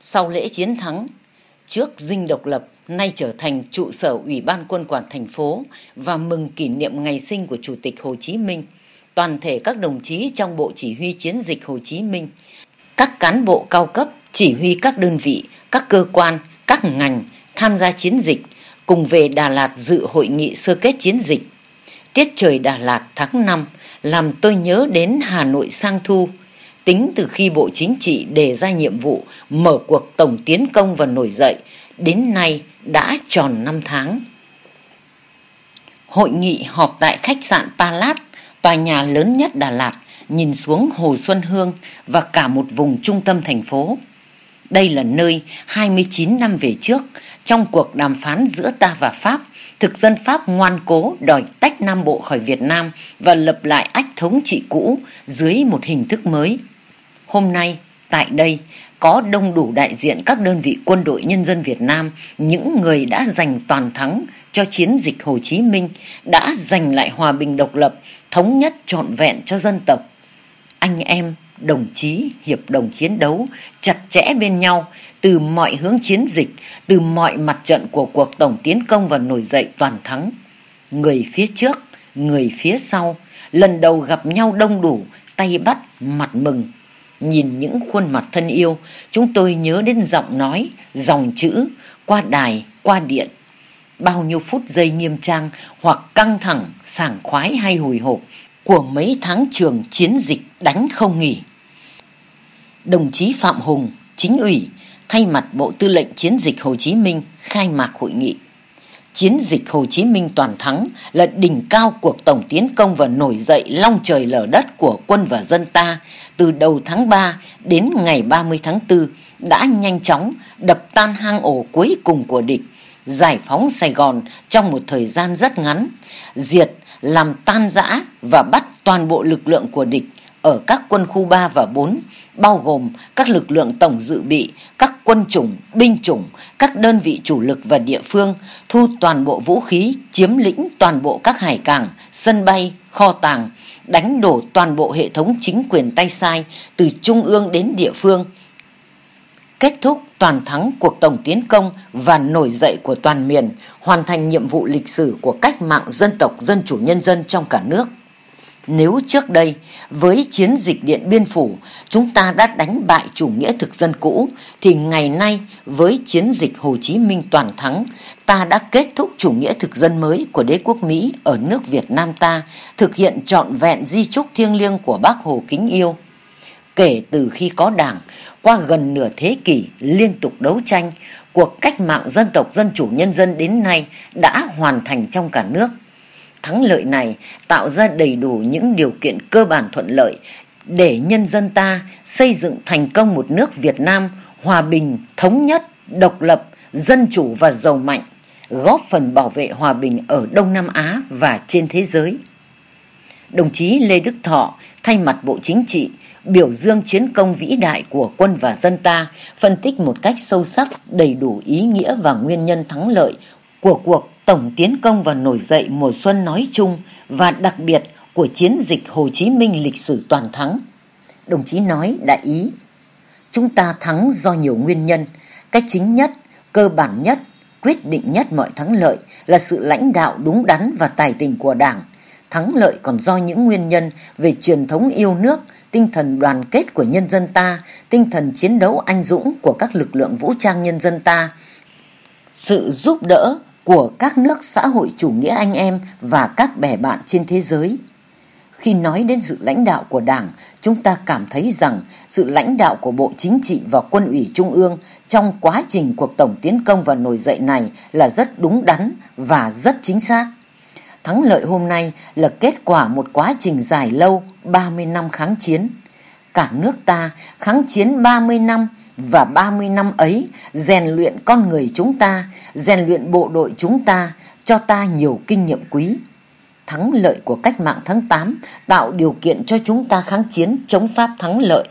Sau lễ chiến thắng, trước Dinh Độc Lập nay trở thành trụ sở Ủy ban Quân quản thành phố và mừng kỷ niệm ngày sinh của Chủ tịch Hồ Chí Minh, toàn thể các đồng chí trong Bộ Chỉ huy Chiến dịch Hồ Chí Minh, các cán bộ cao cấp chỉ huy các đơn vị, các cơ quan, các ngành tham gia chiến dịch cùng về Đà Lạt dự hội nghị sơ kết chiến dịch. Tiết trời Đà Lạt tháng 5 làm tôi nhớ đến Hà Nội sang thu. Tính từ khi Bộ Chính trị đề ra nhiệm vụ mở cuộc tổng tiến công và nổi dậy, đến nay đã tròn 5 tháng. Hội nghị họp tại khách sạn Palace, tòa nhà lớn nhất Đà Lạt, nhìn xuống Hồ Xuân Hương và cả một vùng trung tâm thành phố. Đây là nơi 29 năm về trước, trong cuộc đàm phán giữa ta và Pháp, thực dân Pháp ngoan cố đòi tách Nam Bộ khỏi Việt Nam và lập lại ách thống trị cũ dưới một hình thức mới. Hôm nay, tại đây, có đông đủ đại diện các đơn vị quân đội nhân dân Việt Nam, những người đã giành toàn thắng cho chiến dịch Hồ Chí Minh, đã giành lại hòa bình độc lập, thống nhất trọn vẹn cho dân tộc. Anh em, đồng chí, hiệp đồng chiến đấu, chặt chẽ bên nhau, từ mọi hướng chiến dịch, từ mọi mặt trận của cuộc tổng tiến công và nổi dậy toàn thắng. Người phía trước, người phía sau, lần đầu gặp nhau đông đủ, tay bắt, mặt mừng. Nhìn những khuôn mặt thân yêu, chúng tôi nhớ đến giọng nói, dòng chữ, qua đài, qua điện. Bao nhiêu phút giây nghiêm trang hoặc căng thẳng, sảng khoái hay hồi hộp của mấy tháng trường chiến dịch đánh không nghỉ. Đồng chí Phạm Hùng, Chính ủy, thay mặt Bộ Tư lệnh Chiến dịch Hồ Chí Minh khai mạc hội nghị. Chiến dịch Hồ Chí Minh toàn thắng là đỉnh cao cuộc tổng tiến công và nổi dậy long trời lở đất của quân và dân ta từ đầu tháng 3 đến ngày 30 tháng 4 đã nhanh chóng đập tan hang ổ cuối cùng của địch, giải phóng Sài Gòn trong một thời gian rất ngắn, diệt, làm tan rã và bắt toàn bộ lực lượng của địch ở các quân khu 3 và 4, bao gồm các lực lượng tổng dự bị, các quân chủng, binh chủng, các đơn vị chủ lực và địa phương, thu toàn bộ vũ khí, chiếm lĩnh toàn bộ các hải cảng, sân bay, kho tàng, đánh đổ toàn bộ hệ thống chính quyền tay sai từ trung ương đến địa phương, kết thúc toàn thắng cuộc tổng tiến công và nổi dậy của toàn miền, hoàn thành nhiệm vụ lịch sử của cách mạng dân tộc dân chủ nhân dân trong cả nước. Nếu trước đây, với chiến dịch Điện Biên Phủ, chúng ta đã đánh bại chủ nghĩa thực dân cũ, thì ngày nay, với chiến dịch Hồ Chí Minh toàn thắng, ta đã kết thúc chủ nghĩa thực dân mới của đế quốc Mỹ ở nước Việt Nam ta, thực hiện trọn vẹn di chúc thiêng liêng của Bác Hồ kính yêu. Kể từ khi có Đảng, qua gần nửa thế kỷ liên tục đấu tranh, cuộc cách mạng dân tộc dân chủ nhân dân đến nay đã hoàn thành trong cả nước. Thắng lợi này tạo ra đầy đủ những điều kiện cơ bản thuận lợi để nhân dân ta xây dựng thành công một nước Việt Nam hòa bình, thống nhất, độc lập, dân chủ và giàu mạnh, góp phần bảo vệ hòa bình ở Đông Nam Á và trên thế giới. Đồng chí Lê Đức Thọ thay mặt Bộ Chính trị biểu dương chiến công vĩ đại của quân và dân ta, phân tích một cách sâu sắc đầy đủ ý nghĩa và nguyên nhân thắng lợi của cuộc tổng tiến công và nổi dậy mùa xuân nói chung và đặc biệt của chiến dịch Hồ Chí Minh lịch sử toàn thắng. Đồng chí nói đại ý: chúng ta thắng do nhiều nguyên nhân. Cái chính nhất, cơ bản nhất, quyết định nhất mọi thắng lợi là sự lãnh đạo đúng đắn và tài tình của Đảng. Thắng lợi còn do những nguyên nhân về truyền thống yêu nước, tinh thần đoàn kết của nhân dân ta, tinh thần chiến đấu anh dũng của các lực lượng vũ trang nhân dân ta, sự giúp đỡ của các nước xã hội chủ nghĩa anh em và các bè bạn trên thế giới. Khi nói đến sự lãnh đạo của Đảng, chúng ta cảm thấy rằng sự lãnh đạo của Bộ Chính trị và Quân ủy Trung ương trong quá trình cuộc tổng tiến công và nổi dậy này là rất đúng đắn và rất chính xác. Thắng lợi hôm nay là kết quả một quá trình dài lâu 30 năm kháng chiến. Cả nước ta kháng chiến 30 năm và 30 năm ấy rèn luyện con người chúng ta, rèn luyện bộ đội chúng ta, cho ta nhiều kinh nghiệm quý. Thắng lợi của cách mạng tháng 8 tạo điều kiện cho chúng ta kháng chiến chống Pháp thắng lợi.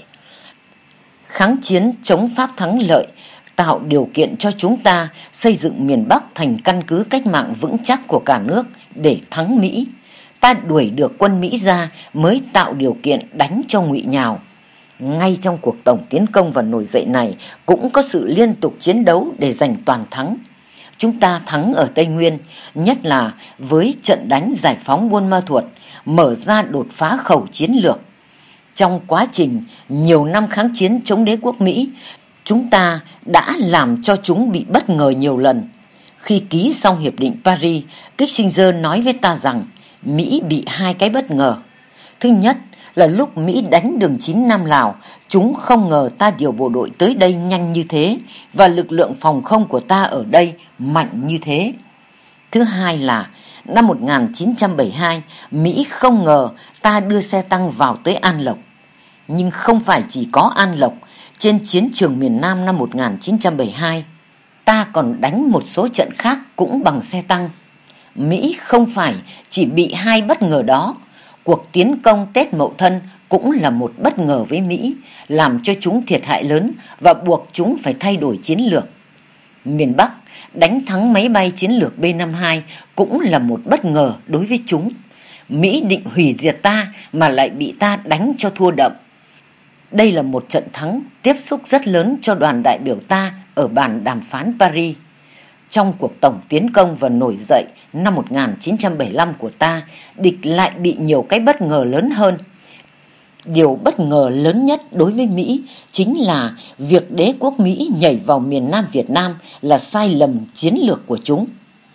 Kháng chiến chống Pháp thắng lợi tạo điều kiện cho chúng ta xây dựng miền Bắc thành căn cứ cách mạng vững chắc của cả nước để thắng Mỹ. Ta đuổi được quân Mỹ ra mới tạo điều kiện đánh cho Ngụy Nhào. Ngay trong cuộc tổng tiến công và nổi dậy này cũng có sự liên tục chiến đấu để giành toàn thắng. Chúng ta thắng ở Tây Nguyên, nhất là với trận đánh giải phóng Buôn Ma Thuột, mở ra đột phá khẩu chiến lược. Trong quá trình nhiều năm kháng chiến chống đế quốc Mỹ, chúng ta đã làm cho chúng bị bất ngờ nhiều lần. Khi ký xong Hiệp định Paris, Kissinger nói với ta rằng Mỹ bị hai cái bất ngờ. Thứ nhất là lúc Mỹ đánh đường 9 Nam Lào, chúng không ngờ ta điều bộ đội tới đây nhanh như thế và lực lượng phòng không của ta ở đây mạnh như thế. Thứ hai là năm 1972, Mỹ không ngờ ta đưa xe tăng vào tới An Lộc. Nhưng không phải chỉ có An Lộc, trên chiến trường miền Nam năm 1972, ta còn đánh một số trận khác cũng bằng xe tăng. Mỹ không phải chỉ bị hai bất ngờ đó. Cuộc tiến công Tết Mậu Thân cũng là một bất ngờ với Mỹ, làm cho chúng thiệt hại lớn và buộc chúng phải thay đổi chiến lược. Miền Bắc đánh thắng máy bay chiến lược B-52 cũng là một bất ngờ đối với chúng. Mỹ định hủy diệt ta mà lại bị ta đánh cho thua đậm. Đây là một trận thắng tiếp xúc rất lớn cho đoàn đại biểu ta ở bàn đàm phán Paris. Trong cuộc tổng tiến công và nổi dậy năm 1975 của ta, địch lại bị nhiều cái bất ngờ lớn hơn. Điều bất ngờ lớn nhất đối với Mỹ chính là việc đế quốc Mỹ nhảy vào miền Nam Việt Nam là sai lầm chiến lược của chúng.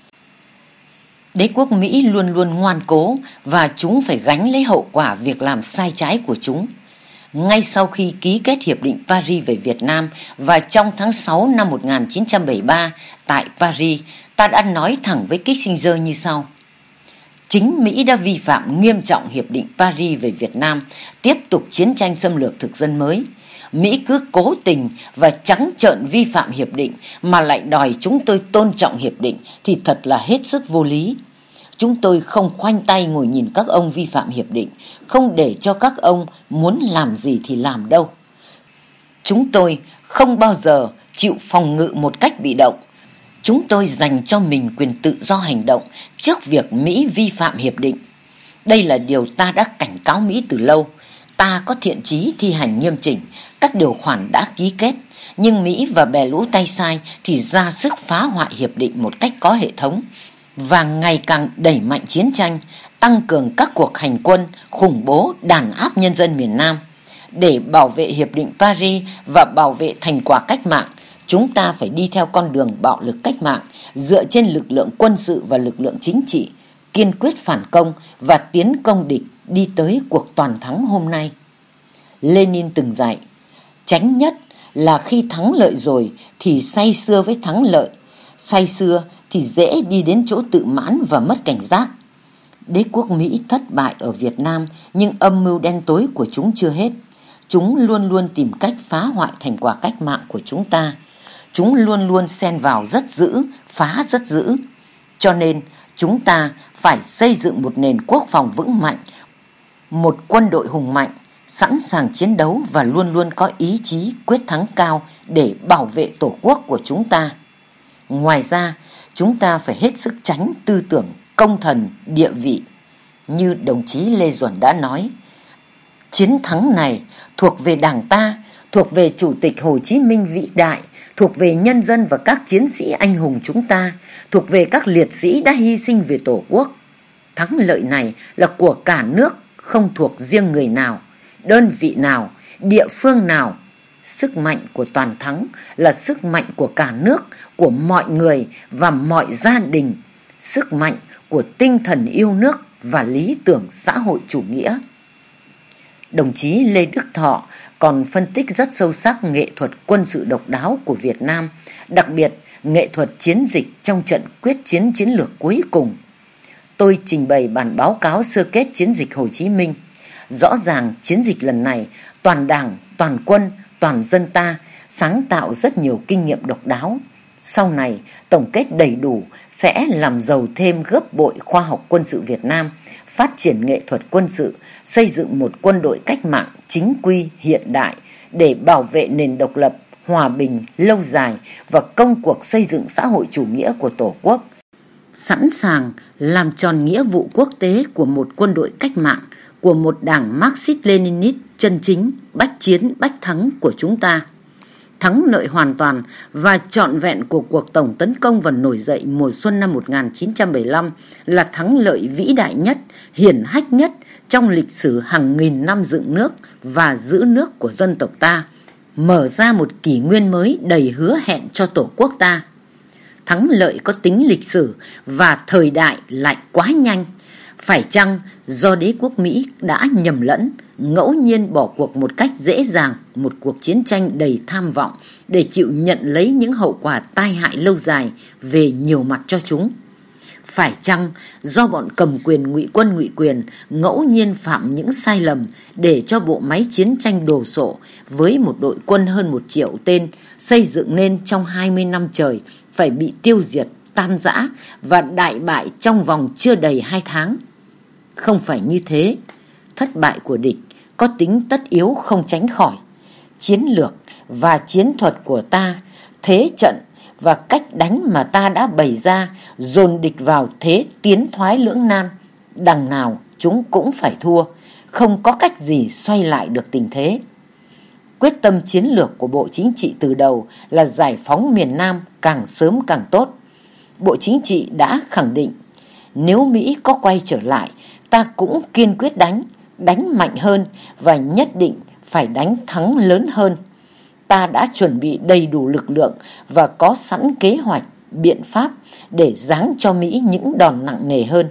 Đế quốc Mỹ luôn luôn ngoan cố và chúng phải gánh lấy hậu quả việc làm sai trái của chúng. Ngay sau khi ký kết Hiệp định Paris về Việt Nam và trong tháng 6 năm 1973 tại Paris, ta đã nói thẳng với Kissinger như sau. Chính Mỹ đã vi phạm nghiêm trọng Hiệp định Paris về Việt Nam, tiếp tục chiến tranh xâm lược thực dân mới. Mỹ cứ cố tình và trắng trợn vi phạm hiệp định mà lại đòi chúng tôi tôn trọng hiệp định thì thật là hết sức vô lý. Chúng tôi không khoanh tay ngồi nhìn các ông vi phạm hiệp định, không để cho các ông muốn làm gì thì làm đâu. Chúng tôi không bao giờ chịu phòng ngự một cách bị động. Chúng tôi dành cho mình quyền tự do hành động trước việc Mỹ vi phạm hiệp định. Đây là điều ta đã cảnh cáo Mỹ từ lâu. Ta có thiện chí thi hành nghiêm chỉnh các điều khoản đã ký kết, nhưng Mỹ và bè lũ tay sai thì ra sức phá hoại hiệp định một cách có hệ thống và ngày càng đẩy mạnh chiến tranh, tăng cường các cuộc hành quân, khủng bố, đàn áp nhân dân miền Nam. Để bảo vệ Hiệp định Paris và bảo vệ thành quả cách mạng, chúng ta phải đi theo con đường bạo lực cách mạng, dựa trên lực lượng quân sự và lực lượng chính trị, kiên quyết phản công và tiến công địch đi tới cuộc toàn thắng hôm nay. Lenin từng dạy, chánh nhất là khi thắng lợi rồi thì say sưa với thắng lợi, say sưa thì dễ đi đến chỗ tự mãn và mất cảnh giác. Đế quốc Mỹ thất bại ở Việt Nam, nhưng âm mưu đen tối của chúng chưa hết. Chúng luôn luôn tìm cách phá hoại thành quả cách mạng của chúng ta. Chúng luôn luôn xen vào rất dữ, phá rất dữ. Cho nên chúng ta phải xây dựng một nền quốc phòng vững mạnh, một quân đội hùng mạnh, sẵn sàng chiến đấu và luôn luôn có ý chí quyết thắng cao để bảo vệ tổ quốc của chúng ta. Ngoài ra, chúng ta phải hết sức tránh tư tưởng công thần, địa vị. Như đồng chí Lê Duẩn đã nói, chiến thắng này thuộc về Đảng ta, thuộc về Chủ tịch Hồ Chí Minh vĩ đại, thuộc về nhân dân và các chiến sĩ anh hùng chúng ta, thuộc về các liệt sĩ đã hy sinh vì Tổ quốc. Thắng lợi này là của cả nước, không thuộc riêng người nào, đơn vị nào, địa phương nào. Sức mạnh của toàn thắng là sức mạnh của cả nước, của mọi người và mọi gia đình, sức mạnh của tinh thần yêu nước và lý tưởng xã hội chủ nghĩa. Đồng chí Lê Đức Thọ còn phân tích rất sâu sắc nghệ thuật quân sự độc đáo của Việt Nam, đặc biệt nghệ thuật chiến dịch trong trận quyết chiến chiến lược cuối cùng. Tôi trình bày bản báo cáo sơ kết chiến dịch Hồ Chí Minh. Rõ ràng chiến dịch lần này, toàn Đảng, toàn quân, toàn dân ta sáng tạo rất nhiều kinh nghiệm độc đáo. Sau này, tổng kết đầy đủ sẽ làm giàu thêm gấp bội khoa học quân sự Việt Nam, phát triển nghệ thuật quân sự, xây dựng một quân đội cách mạng chính quy hiện đại để bảo vệ nền độc lập, hòa bình, lâu dài và công cuộc xây dựng xã hội chủ nghĩa của Tổ quốc. Sẵn sàng làm tròn nghĩa vụ quốc tế của một quân đội cách mạng, của một đảng Marxist-Leninist chân chính, bách chiến bách thắng của chúng ta. Thắng lợi hoàn toàn và trọn vẹn của cuộc tổng tấn công và nổi dậy mùa xuân năm 1975 là thắng lợi vĩ đại nhất, hiển hách nhất trong lịch sử hàng nghìn năm dựng nước và giữ nước của dân tộc ta, mở ra một kỷ nguyên mới đầy hứa hẹn cho Tổ quốc ta. Thắng lợi có tính lịch sử và thời đại lại quá nhanh. Phải chăng do đế quốc Mỹ đã nhầm lẫn, ngẫu nhiên bỏ cuộc một cách dễ dàng một cuộc chiến tranh đầy tham vọng để chịu nhận lấy những hậu quả tai hại lâu dài về nhiều mặt cho chúng? Phải chăng do bọn cầm quyền ngụy quân ngụy quyền ngẫu nhiên phạm những sai lầm để cho bộ máy chiến tranh đồ sộ với một đội quân hơn 1 triệu tên xây dựng nên trong 20 năm trời phải bị tiêu diệt, tan rã và đại bại trong vòng chưa đầy 2 tháng? Không phải như thế. Thất bại của địch có tính tất yếu không tránh khỏi. Chiến lược và chiến thuật của ta, thế trận và cách đánh mà ta đã bày ra dồn địch vào thế tiến thoái lưỡng nan, đằng nào chúng cũng phải thua, không có cách gì xoay lại được tình thế. Quyết tâm chiến lược của Bộ Chính trị từ đầu là giải phóng miền Nam càng sớm càng tốt. Bộ Chính trị đã khẳng định nếu Mỹ có quay trở lại, ta cũng kiên quyết đánh mạnh hơn và nhất định phải đánh thắng lớn hơn. Ta đã chuẩn bị đầy đủ lực lượng và có sẵn kế hoạch, biện pháp để giáng cho Mỹ những đòn nặng nề hơn.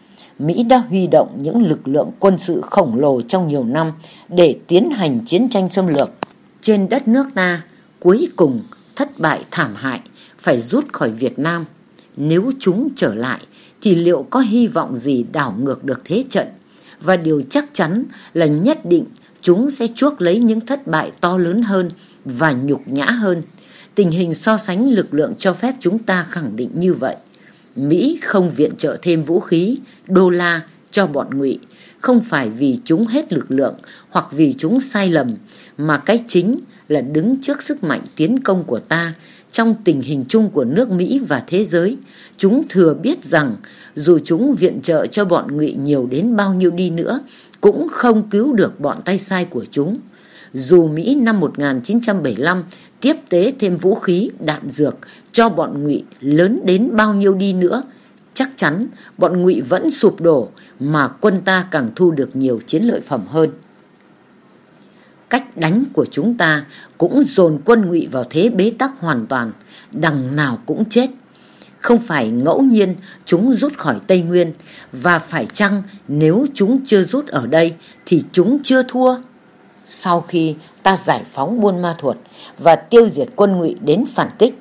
Mỹ đã huy động những lực lượng quân sự khổng lồ trong nhiều năm để tiến hành chiến tranh xâm lược trên đất nước ta, cuối cùng thất bại thảm hại, phải rút khỏi Việt Nam. Nếu chúng trở lại thì liệu có hy vọng gì đảo ngược được thế trận? Và điều chắc chắn là nhất định chúng sẽ chuốc lấy những thất bại to lớn hơn và nhục nhã hơn. Tình hình so sánh lực lượng cho phép chúng ta khẳng định như vậy. Mỹ không viện trợ thêm vũ khí, đô la cho bọn Ngụy, không phải vì chúng hết lực lượng hoặc vì chúng sai lầm, mà cái chính là đứng trước sức mạnh tiến công của ta. Trong tình hình chung của nước Mỹ và thế giới, chúng thừa biết rằng dù chúng viện trợ cho bọn Ngụy nhiều đến bao nhiêu đi nữa, cũng không cứu được bọn tay sai của chúng. Dù Mỹ năm 1975 tiếp tế thêm vũ khí, đạn dược cho bọn Ngụy lớn đến bao nhiêu đi nữa, chắc chắn bọn Ngụy vẫn sụp đổ, mà quân ta càng thu được nhiều chiến lợi phẩm hơn. Cách đánh của chúng ta cũng dồn quân Ngụy vào thế bế tắc hoàn toàn, đằng nào cũng chết. Không phải ngẫu nhiên chúng rút khỏi Tây Nguyên, và phải chăng nếu chúng chưa rút ở đây thì chúng chưa thua? Sau khi ta giải phóng Buôn Ma Thuột và tiêu diệt quân Ngụy đến phản kích,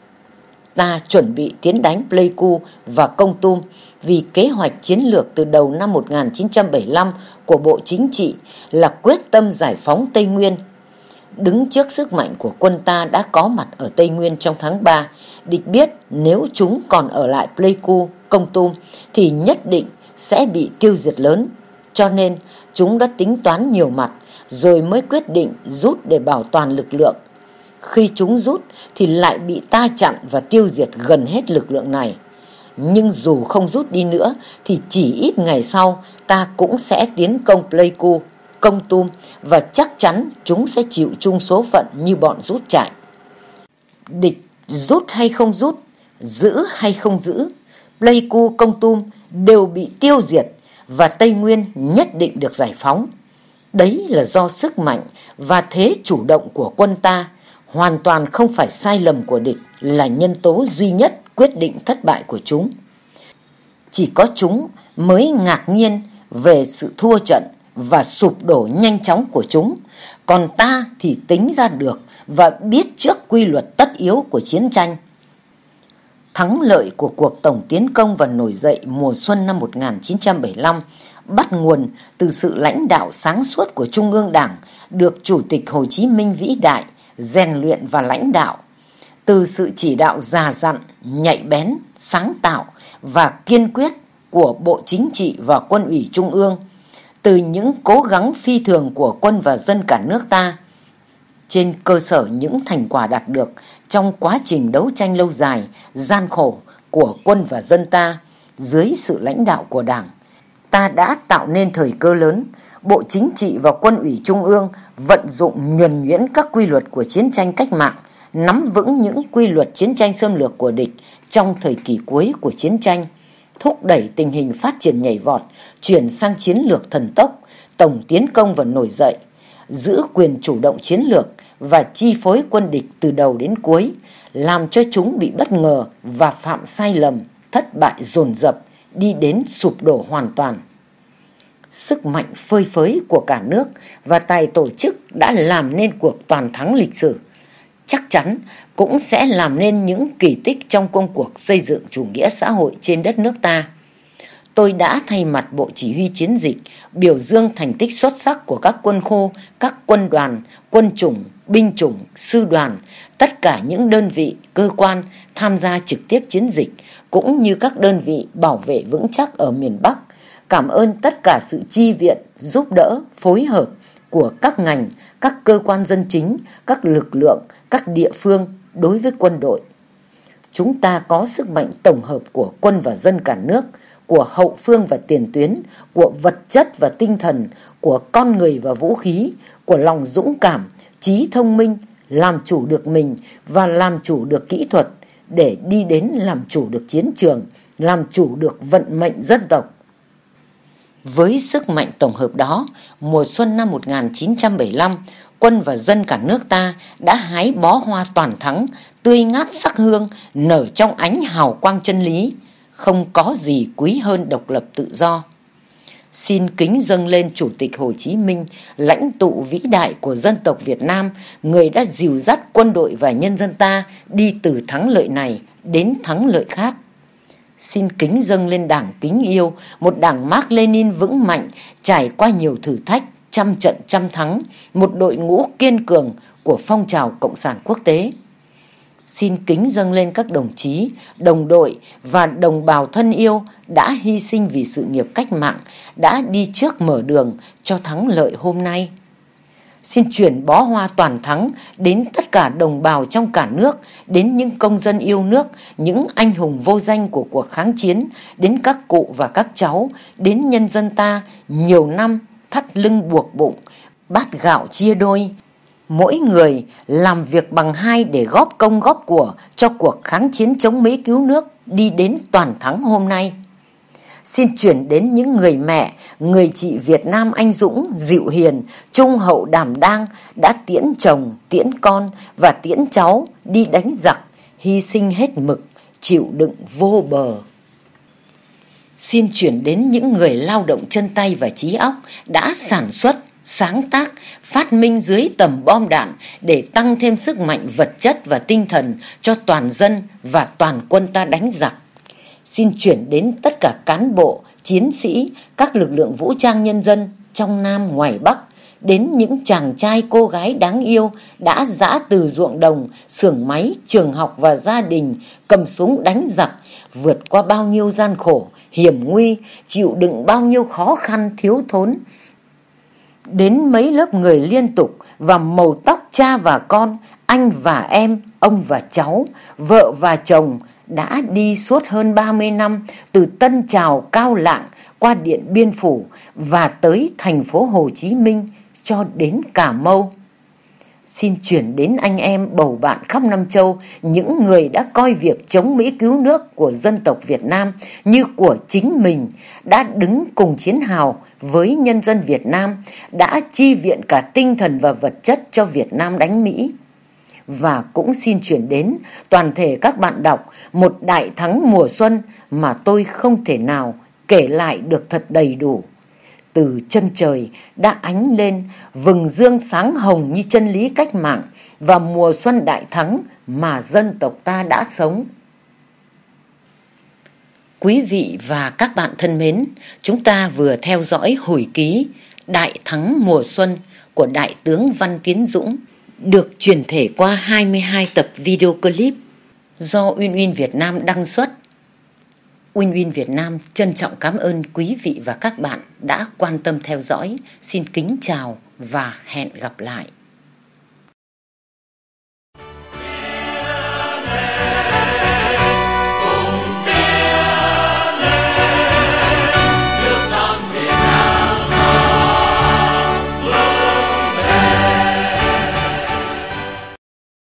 ta chuẩn bị tiến đánh Pleiku và Kon Tum, vì kế hoạch chiến lược từ đầu năm 1975 của Bộ Chính trị là quyết tâm giải phóng Tây Nguyên. Đứng trước sức mạnh của quân ta đã có mặt ở Tây Nguyên trong tháng 3, địch biết nếu chúng còn ở lại Pleiku, Kon Tum thì nhất định sẽ bị tiêu diệt lớn. Cho nên chúng đã tính toán nhiều mặt rồi mới quyết định rút để bảo toàn lực lượng. Khi chúng rút thì lại bị ta chặn và tiêu diệt gần hết lực lượng này. Nhưng dù không rút đi nữa thì chỉ ít ngày sau ta cũng sẽ tiến công Pleiku, Kon Tum, và chắc chắn chúng sẽ chịu chung số phận như bọn rút chạy. Địch rút hay không rút, giữ hay không giữ, Pleiku, Kon Tum đều bị tiêu diệt và Tây Nguyên nhất định được giải phóng. Đấy là do sức mạnh và thế chủ động của quân ta, hoàn toàn không phải sai lầm của địch là nhân tố duy nhất quyết định thất bại của chúng. Chỉ có chúng mới ngạc nhiên về sự thua trận và sụp đổ nhanh chóng của chúng, còn ta thì tính ra được và biết trước quy luật tất yếu của chiến tranh. Thắng lợi của cuộc tổng tiến công và nổi dậy mùa xuân năm 1975 bắt nguồn từ sự lãnh đạo sáng suốt của Trung ương Đảng, được Chủ tịch Hồ Chí Minh vĩ đại rèn luyện và lãnh đạo, từ sự chỉ đạo già dặn, nhạy bén, sáng tạo và kiên quyết của Bộ Chính trị và Quân ủy Trung ương, từ những cố gắng phi thường của quân và dân cả nước ta. Trên cơ sở những thành quả đạt được trong quá trình đấu tranh lâu dài, gian khổ của quân và dân ta dưới sự lãnh đạo của Đảng, ta đã tạo nên thời cơ lớn, Bộ Chính trị và Quân ủy Trung ương vận dụng nhuần nhuyễn các quy luật của chiến tranh cách mạng, nắm vững những quy luật chiến tranh xâm lược của địch trong thời kỳ cuối của chiến tranh, thúc đẩy tình hình phát triển nhảy vọt, chuyển sang chiến lược thần tốc, tổng tiến công và nổi dậy, giữ quyền chủ động chiến lược và chi phối quân địch từ đầu đến cuối, làm cho chúng bị bất ngờ và phạm sai lầm, thất bại dồn dập, đi đến sụp đổ hoàn toàn. Sức mạnh phơi phới của cả nước và tài tổ chức đã làm nên cuộc toàn thắng lịch sử, chắc chắn cũng sẽ làm nên những kỳ tích trong công cuộc xây dựng chủ nghĩa xã hội trên đất nước ta. Tôi đã thay mặt Bộ Chỉ huy Chiến dịch biểu dương thành tích xuất sắc của các quân khu, các quân đoàn, quân chủng, binh chủng, sư đoàn, tất cả những đơn vị, cơ quan tham gia trực tiếp chiến dịch, cũng như các đơn vị bảo vệ vững chắc ở miền Bắc. Cảm ơn tất cả sự chi viện, giúp đỡ, phối hợp của các ngành, các cơ quan dân chính, các lực lượng, các địa phương đối với quân đội. Chúng ta có sức mạnh tổng hợp của quân và dân cả nước, của hậu phương và tiền tuyến, của vật chất và tinh thần, của con người và vũ khí, của lòng dũng cảm, trí thông minh, làm chủ được mình và làm chủ được kỹ thuật để đi đến làm chủ được chiến trường, làm chủ được vận mệnh dân tộc. Với sức mạnh tổng hợp đó, mùa xuân năm 1975, quân và dân cả nước ta đã hái bó hoa toàn thắng, tươi ngát sắc hương, nở trong ánh hào quang chân lý. Không có gì quý hơn độc lập tự do. Xin kính dâng lên Chủ tịch Hồ Chí Minh, lãnh tụ vĩ đại của dân tộc Việt Nam, người đã dìu dắt quân đội và nhân dân ta đi từ thắng lợi này đến thắng lợi khác. Xin kính dâng lên Đảng kính yêu, một Đảng Mác Lênin vững mạnh, trải qua nhiều thử thách, trăm trận trăm thắng, một đội ngũ kiên cường của phong trào Cộng sản quốc tế. Xin kính dâng lên các đồng chí, đồng đội và đồng bào thân yêu đã hy sinh vì sự nghiệp cách mạng, đã đi trước mở đường cho thắng lợi hôm nay. Xin chuyển bó hoa toàn thắng đến tất cả đồng bào trong cả nước, đến những công dân yêu nước, những anh hùng vô danh của cuộc kháng chiến, đến các cụ và các cháu, đến nhân dân ta nhiều năm thắt lưng buộc bụng, bát gạo chia đôi. Mỗi người làm việc bằng hai để góp công góp của cho cuộc kháng chiến chống Mỹ cứu nước đi đến toàn thắng hôm nay. Xin chuyển đến những người mẹ, người chị Việt Nam anh dũng, dịu hiền, trung hậu đảm đang đã tiễn chồng, tiễn con và tiễn cháu đi đánh giặc, hy sinh hết mực, chịu đựng vô bờ. Xin chuyển đến những người lao động chân tay và trí óc đã sản xuất, sáng tác, phát minh dưới tầm bom đạn để tăng thêm sức mạnh vật chất và tinh thần cho toàn dân và toàn quân ta đánh giặc. Xin chuyển đến tất cả cán bộ, chiến sĩ, các lực lượng vũ trang nhân dân trong Nam ngoài Bắc, đến những chàng trai cô gái đáng yêu đã giã từ ruộng đồng, xưởng máy, trường học và gia đình, cầm súng đánh giặc, vượt qua bao nhiêu gian khổ, hiểm nguy, chịu đựng bao nhiêu khó khăn thiếu thốn. Đến mấy lớp người liên tục và màu tóc cha và con, anh và em, ông và cháu, vợ và chồng đã đi suốt hơn 30 năm từ Tân Trào Cao Lạng qua Điện Biên Phủ và tới thành phố Hồ Chí Minh cho đến Cà Mau. Xin chuyển đến anh em bầu bạn khắp Nam Châu, những người đã coi việc chống Mỹ cứu nước của dân tộc Việt Nam như của chính mình, đã đứng cùng chiến hào với nhân dân Việt Nam, đã chi viện cả tinh thần và vật chất cho Việt Nam đánh Mỹ. Và cũng xin chuyển đến toàn thể các bạn đọc một đại thắng mùa xuân mà tôi không thể nào kể lại được thật đầy đủ. Từ chân trời đã ánh lên vầng dương sáng hồng như chân lý cách mạng và mùa xuân đại thắng mà dân tộc ta đã sống. Quý vị và các bạn thân mến, chúng ta vừa theo dõi hồi ký Đại thắng mùa xuân của Đại tướng Văn Tiến Dũng, được truyền thể qua 22 tập video clip do Uyên Uyên Việt Nam đăng xuất. Uyên Uyên Việt Nam trân trọng cảm ơn quý vị và các bạn đã quan tâm theo dõi. Xin kính chào và hẹn gặp lại.